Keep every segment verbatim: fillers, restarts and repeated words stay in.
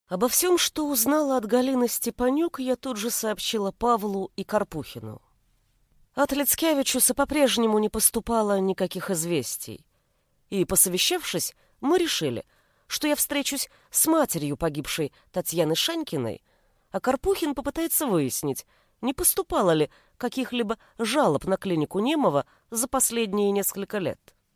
Обо всем, что узнала от Галины Степанюк, я тут же сообщила Павлу и Карпухину. От Лицкевичуса по-прежнему не поступало никаких известий. И, посовещавшись, мы решили, что я встречусь с матерью погибшей Татьяны Шанькиной, а Карпухин попытается выяснить, не поступало ли каких-либо жалоб на клинику Немова за последние несколько лет.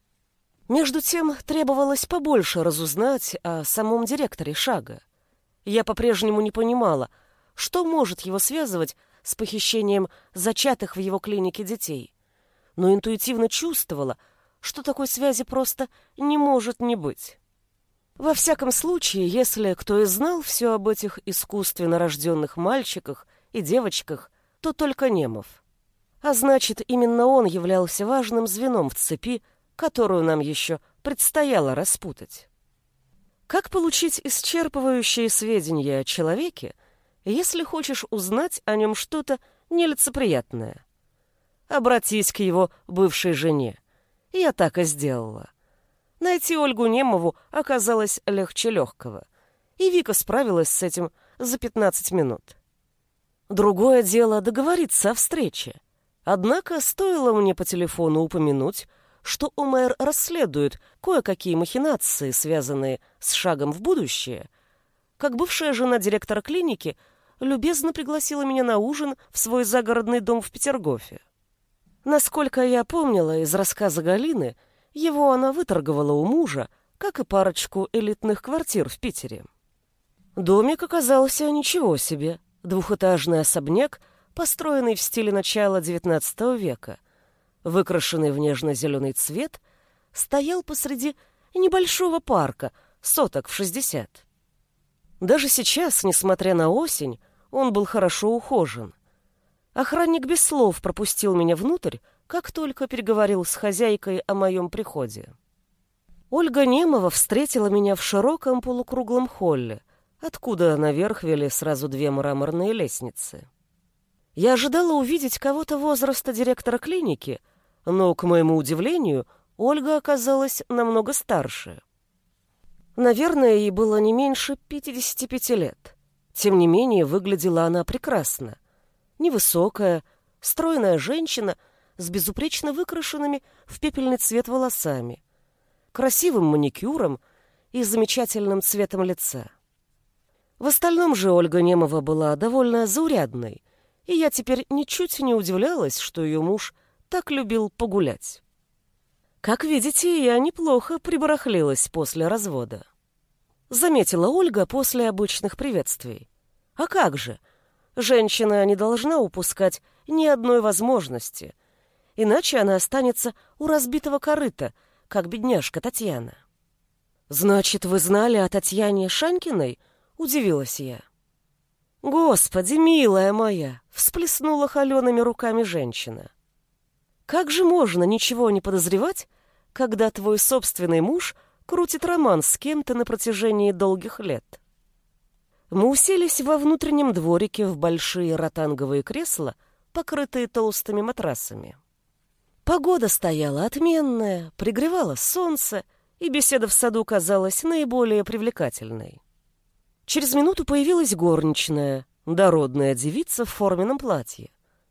Между тем требовалось побольше разузнать о самом директоре Шага. Я по-прежнему не понимала, что может его связывать с похищением зачатых в его клинике детей, но интуитивно чувствовала, что такой связи просто не может не быть. Во всяком случае, если кто и знал все об этих искусственно рожденных мальчиках и девочках, то только Немов. А значит, именно он являлся важным звеном в цепи, которую нам еще предстояло распутать. Как получить исчерпывающие сведения о человеке, если хочешь узнать о нем что-то нелицеприятное? Обратись к его бывшей жене. Я так и сделала. Найти Ольгу Немову оказалось легче легкого, и Вика справилась с этим за пятнадцать минут. Другое дело договориться о встрече. Однако стоило мне по телефону упомянуть, что ОМЭР расследует кое-какие махинации, связанные с шагом в будущее, как бывшая жена директора клиники любезно пригласила меня на ужин в свой загородный дом в Петергофе. Насколько я помнила из рассказа Галины, его она выторговала у мужа, как и парочку элитных квартир в Питере. Домик оказался ничего себе. Двухэтажный особняк, построенный в стиле начала девятнадцатого века, выкрашенный в нежно-зеленый цвет, стоял посреди небольшого парка, соток в шестьдесят. Даже сейчас, несмотря на осень, он был хорошо ухожен. Охранник без слов пропустил меня внутрь, как только переговорил с хозяйкой о моем приходе. Ольга Немова встретила меня в широком полукруглом холле, откуда наверх вели сразу две мраморные лестницы. Я ожидала увидеть кого-то возраста директора клиники, но, к моему удивлению, Ольга оказалась намного старше. Наверное, ей было не меньше пятидесяти пяти лет. Тем не менее, выглядела она прекрасно. Невысокая, стройная женщина с безупречно выкрашенными в пепельный цвет волосами, красивым маникюром и замечательным цветом лица. В остальном же Ольга Немова была довольно заурядной, и я теперь ничуть не удивлялась, что ее муж так любил погулять. Как видите, я неплохо прибарахлилась после развода. Заметила Ольга после обычных приветствий. А как же? Женщина не должна упускать ни одной возможности, иначе она останется у разбитого корыта, как бедняжка Татьяна. «Значит, вы знали о Татьяне Шанькиной?» — удивилась я. «Господи, милая моя!» — всплеснула холеными руками женщина. «Как же можно ничего не подозревать, когда твой собственный муж крутит роман с кем-то на протяжении долгих лет?» Мы уселись во внутреннем дворике в большие ротанговые кресла, покрытые толстыми матрасами. Погода стояла отменная, пригревало солнце, и беседа в саду казалась наиболее привлекательной. Через минуту появилась горничная, дородная девица в форменном платье.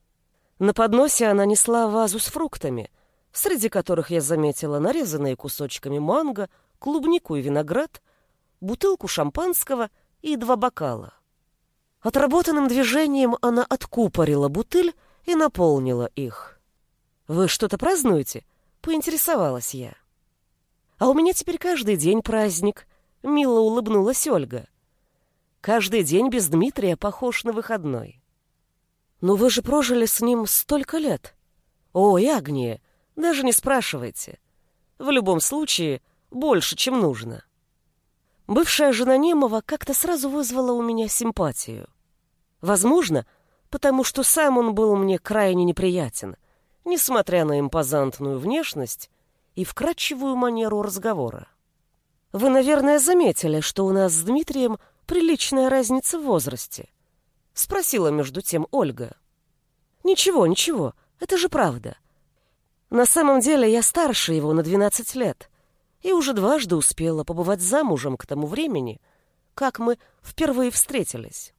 На подносе она несла вазу с фруктами, среди которых я заметила нарезанные кусочками манго, клубнику и виноград, бутылку шампанского и два бокала. Отработанным движением она откупорила бутыль и наполнила их. «Вы что-то празднуете?» — поинтересовалась я. «А у меня теперь каждый день праздник», — мило улыбнулась Ольга. «Каждый день без Дмитрия похож на выходной». «Но вы же прожили с ним столько лет». «Ой, Агния, даже не спрашивайте. В любом случае, больше, чем нужно». Бывшая жена Немова как-то сразу вызвала у меня симпатию. Возможно, потому что сам он был мне крайне неприятен, несмотря на импозантную внешность и вкрадчивую манеру разговора. «Вы, наверное, заметили, что у нас с Дмитрием приличная разница в возрасте?» — спросила между тем Ольга. «Ничего, ничего, это же правда. На самом деле я старше его на двенадцать лет и уже дважды успела побывать замужем к тому времени, как мы впервые встретились.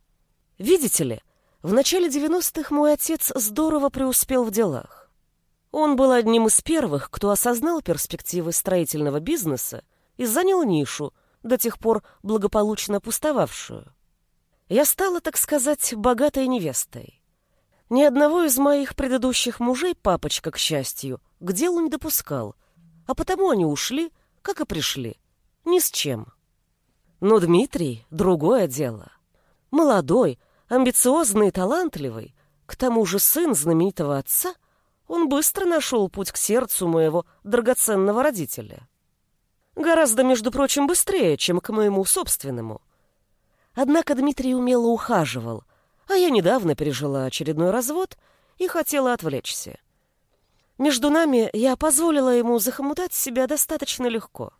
Видите ли, в начале девяностых мой отец здорово преуспел в делах. Он был одним из первых, кто осознал перспективы строительного бизнеса и занял нишу, до тех пор благополучно пустовавшую. Я стала, так сказать, богатой невестой. Ни одного из моих предыдущих мужей папочка, к счастью, к делу не допускал, а потому они ушли, как и пришли, ни с чем. Но Дмитрий — другое дело. Молодой, амбициозный и талантливый, к тому же сын знаменитого отца, он быстро нашел путь к сердцу моего драгоценного родителя. Гораздо, между прочим, быстрее, чем к моему собственному. Однако Дмитрий умело ухаживал, а я недавно пережила очередной развод и хотела отвлечься. Между нами я позволила ему захомутать себя достаточно легко.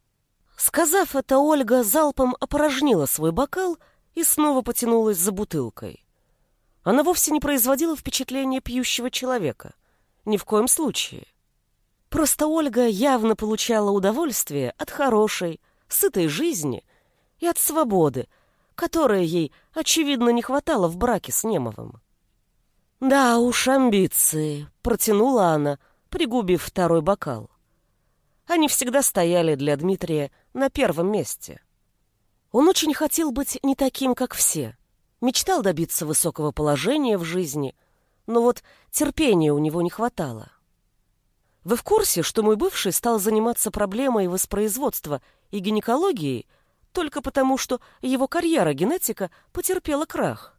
Сказав это, Ольга залпом опорожнила свой бокал и снова потянулась за бутылкой. Она вовсе не производила впечатления пьющего человека. Ни в коем случае. Просто Ольга явно получала удовольствие от хорошей, сытой жизни и от свободы, которой ей, очевидно, не хватало в браке с Немовым. «Да уж, амбиции», — протянула она, пригубив второй бокал. Они всегда стояли для Дмитрия на первом месте. Он очень хотел быть не таким, как все, мечтал добиться высокого положения в жизни, но вот терпения у него не хватало. Вы в курсе, что мой бывший стал заниматься проблемой воспроизводства и гинекологией только потому, что его карьера-генетика потерпела крах?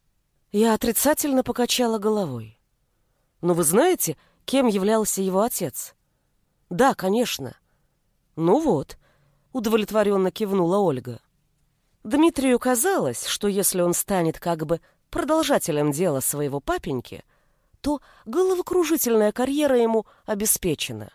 Я отрицательно покачала головой. Но вы знаете, кем являлся его отец? Да, конечно. Ну вот, удовлетворенно кивнула Ольга. Дмитрию казалось, что если он станет как бы продолжателем дела своего папеньки, то головокружительная карьера ему обеспечена.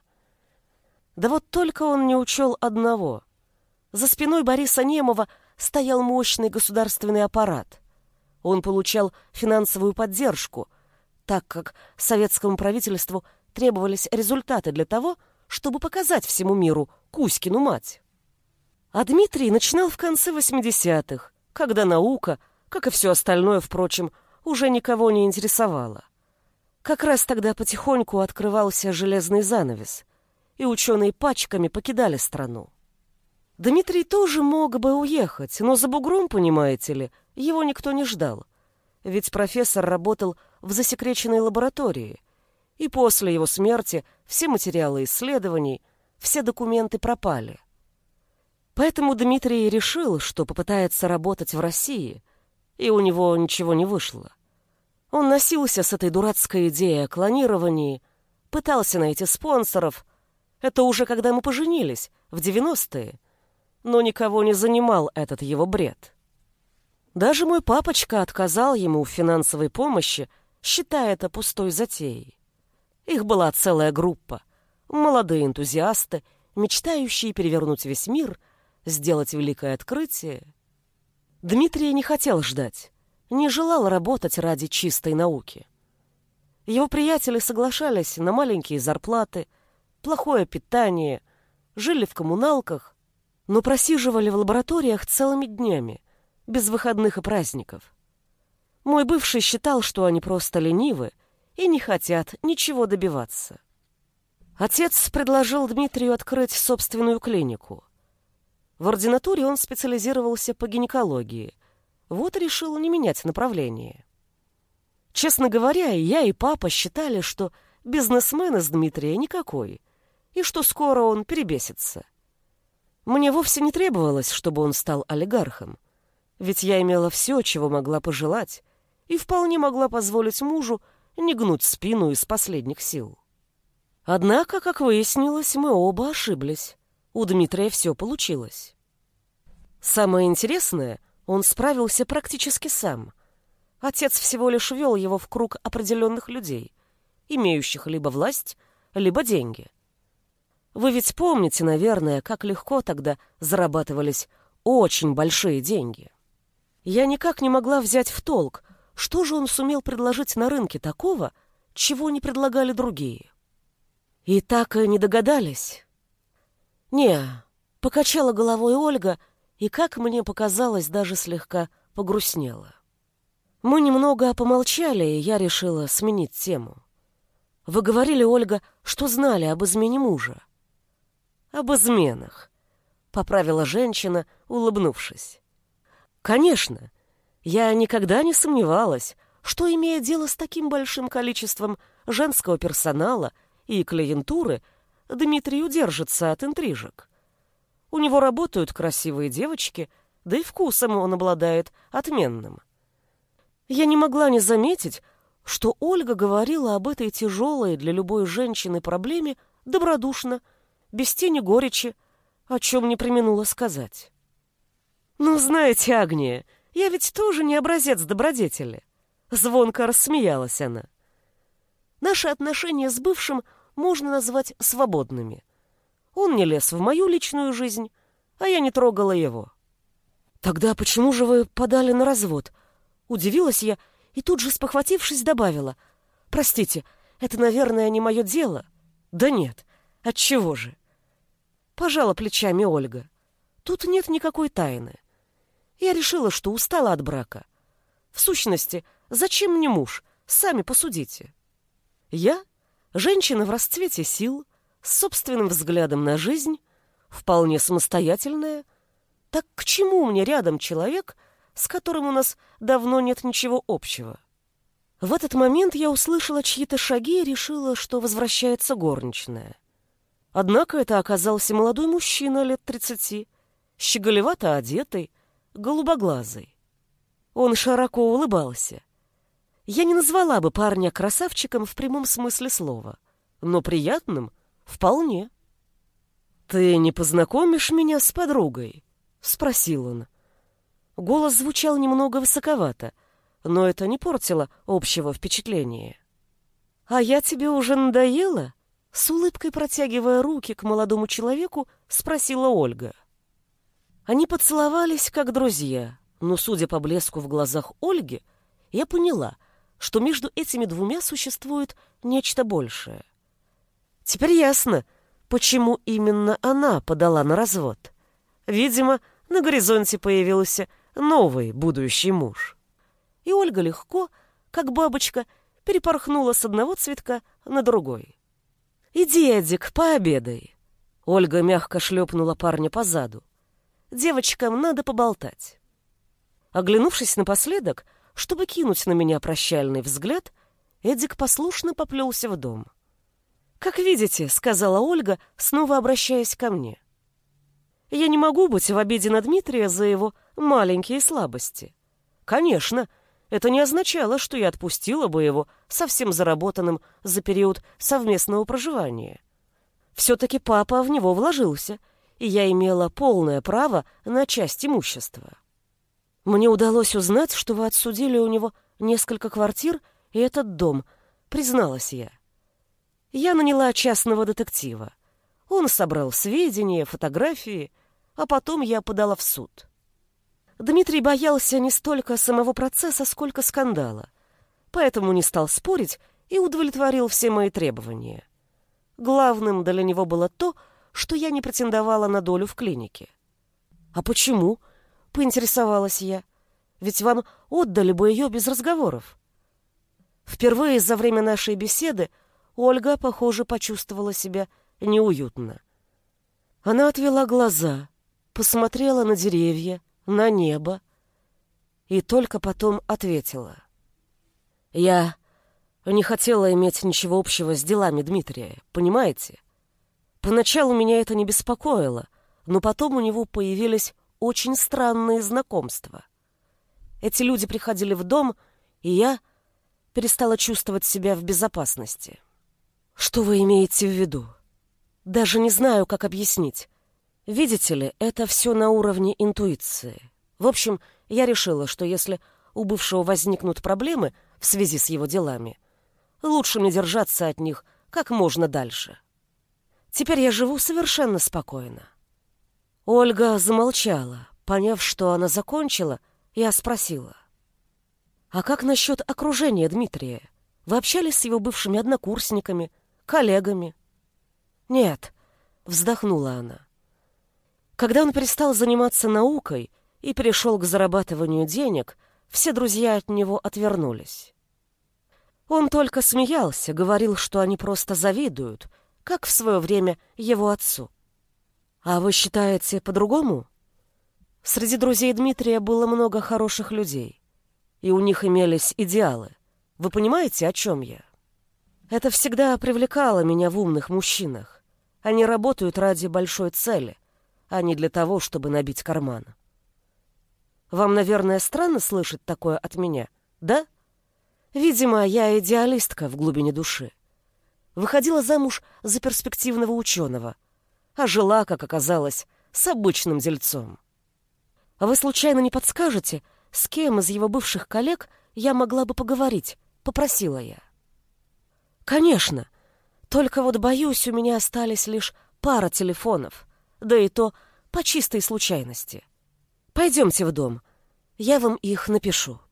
Да вот только он не учел одного. За спиной Бориса Немова стоял мощный государственный аппарат. Он получал финансовую поддержку, так как советскому правительству требовались результаты для того, чтобы показать всему миру Кузькину мать. А Дмитрий начинал в конце восьмидесятых, когда наука, как и все остальное, впрочем, уже никого не интересовала. Как раз тогда потихоньку открывался железный занавес, и ученые пачками покидали страну. Дмитрий тоже мог бы уехать, но за бугром, понимаете ли, его никто не ждал, ведь профессор работал в засекреченной лаборатории, и после его смерти все материалы исследований, все документы пропали. Поэтому Дмитрий решил, что попытается работать в России, и у него ничего не вышло. Он носился с этой дурацкой идеей о клонировании, пытался найти спонсоров. Это уже когда мы поженились, в девяностые. Но никого не занимал этот его бред. Даже мой папочка отказал ему в финансовой помощи, считая это пустой затеей. Их была целая группа. Молодые энтузиасты, мечтающие перевернуть весь мир, сделать великое открытие. Дмитрий не хотел ждать. Не желал работать ради чистой науки. Его приятели соглашались на маленькие зарплаты, плохое питание, жили в коммуналках, но просиживали в лабораториях целыми днями, без выходных и праздников. Мой бывший считал, что они просто ленивы и не хотят ничего добиваться. Отец предложил Дмитрию открыть собственную клинику. В ординатуре он специализировался по гинекологии, вот решил не менять направление. Честно говоря, и я, и папа считали, что бизнесмен из Дмитрия никакой, и что скоро он перебесится. Мне вовсе не требовалось, чтобы он стал олигархом, ведь я имела все, чего могла пожелать, и вполне могла позволить мужу не гнуть спину из последних сил. Однако, как выяснилось, мы оба ошиблись. У Дмитрия все получилось. Самое интересное, он справился практически сам. Отец всего лишь ввел его в круг определенных людей, имеющих либо власть, либо деньги. Вы ведь помните, наверное, как легко тогда зарабатывались очень большие деньги. Я никак не могла взять в толк, что же он сумел предложить на рынке такого, чего не предлагали другие. И так и не догадались. Не, покачала головой Ольга и, как мне показалось, даже слегка погрустнела. Мы немного помолчали, и я решила сменить тему. Вы говорили, Ольга, что знали об измене мужа. Об изменах, поправила женщина, улыбнувшись. Конечно, я никогда не сомневалась, что, имея дело с таким большим количеством женского персонала и клиентуры, Дмитрий удержится от интрижек. У него работают красивые девочки, да и вкусом он обладает отменным. Я не могла не заметить, что Ольга говорила об этой тяжелой для любой женщины проблеме добродушно, без тени горечи, о чем не преминула сказать. «Ну, знаете, Агния, я ведь тоже не образец добродетели», — звонко рассмеялась она. «Наши отношения с бывшим можно назвать свободными. Он не лез в мою личную жизнь, а я не трогала его». «Тогда почему же вы подали на развод?» Удивилась я и тут же, спохватившись, добавила. «Простите, это, наверное, не мое дело». «Да нет, отчего же?» Пожала плечами Ольга. «Тут нет никакой тайны. Я решила, что устала от брака. В сущности, зачем мне муж? Сами посудите. Я, женщина в расцвете сил, с собственным взглядом на жизнь, вполне самостоятельная. Так к чему мне рядом человек, с которым у нас давно нет ничего общего?» В этот момент я услышала чьи-то шаги и решила, что возвращается горничная. Однако это оказался молодой мужчина лет тридцати, щеголевато одетый, голубоглазый. Он широко улыбался. Я не назвала бы парня красавчиком в прямом смысле слова, но приятным вполне. «Ты не познакомишь меня с подругой?» — спросил он. Голос звучал немного высоковато, но это не портило общего впечатления. «А я тебе уже надоела?» — с улыбкой протягивая руки к молодому человеку, спросила Ольга. Они поцеловались, как друзья, но, судя по блеску в глазах Ольги, я поняла, что между этими двумя существует нечто большее. Теперь ясно, почему именно она подала на развод. Видимо, на горизонте появился новый будущий муж. И Ольга легко, как бабочка, перепорхнула с одного цветка на другой. «Иди, Эдик, пообедай». Ольга мягко шлепнула парня по заду. «Девочкам надо поболтать». Оглянувшись напоследок, чтобы кинуть на меня прощальный взгляд, Эдик послушно поплелся в дом. «Как видите», — сказала Ольга, снова обращаясь ко мне, «я не могу быть в обиде на Дмитрия за его маленькие слабости. Конечно, это не означало, что я отпустила бы его совсем заработанным за период совместного проживания. Все-таки папа в него вложился, и я имела полное право на часть имущества. Мне удалось узнать, что вы отсудили у него несколько квартир и этот дом, призналась я. Я наняла частного детектива. Он собрал сведения, фотографии, а потом я подала в суд. Дмитрий боялся не столько самого процесса, сколько скандала, поэтому не стал спорить и удовлетворил все мои требования. Главным для него было то, что я не претендовала на долю в клинике. «А почему?» — поинтересовалась я. «Ведь вам отдали бы ее без разговоров». Впервые за время нашей беседы Ольга, похоже, почувствовала себя неуютно. Она отвела глаза, посмотрела на деревья, на небо и только потом ответила. «Я не хотела иметь ничего общего с делами Дмитрия, понимаете? Поначалу меня это не беспокоило, но потом у него появились очень странные знакомства. Эти люди приходили в дом, и я перестала чувствовать себя в безопасности». «Что вы имеете в виду?» «Даже не знаю, как объяснить. Видите ли, это все на уровне интуиции. В общем, я решила, что если у бывшего возникнут проблемы в связи с его делами, лучше мне держаться от них как можно дальше. Теперь я живу совершенно спокойно». Ольга замолчала. Поняв, что она закончила, я спросила. «А как насчет окружения Дмитрия? Вы общались с его бывшими однокурсниками, коллегами?» «Нет», — вздохнула она. Когда он перестал заниматься наукой и перешел к зарабатыванию денег, все друзья от него отвернулись. Он только смеялся, говорил, что они просто завидуют, как в свое время его отцу. А вы считаете по-другому? Среди друзей Дмитрия было много хороших людей, и у них имелись идеалы. Вы понимаете, о чем я? Это всегда привлекало меня в умных мужчинах. Они работают ради большой цели, а не для того, чтобы набить карман. Вам, наверное, странно слышать такое от меня, да? Видимо, я идеалистка в глубине души. Выходила замуж за перспективного ученого, а жила, как оказалось, с обычным дельцом. А вы случайно не подскажете, с кем из его бывших коллег я могла бы поговорить? Попросила я. Конечно, только вот, боюсь, у меня остались лишь пара телефонов, да и то по чистой случайности. Пойдемте в дом, я вам их напишу.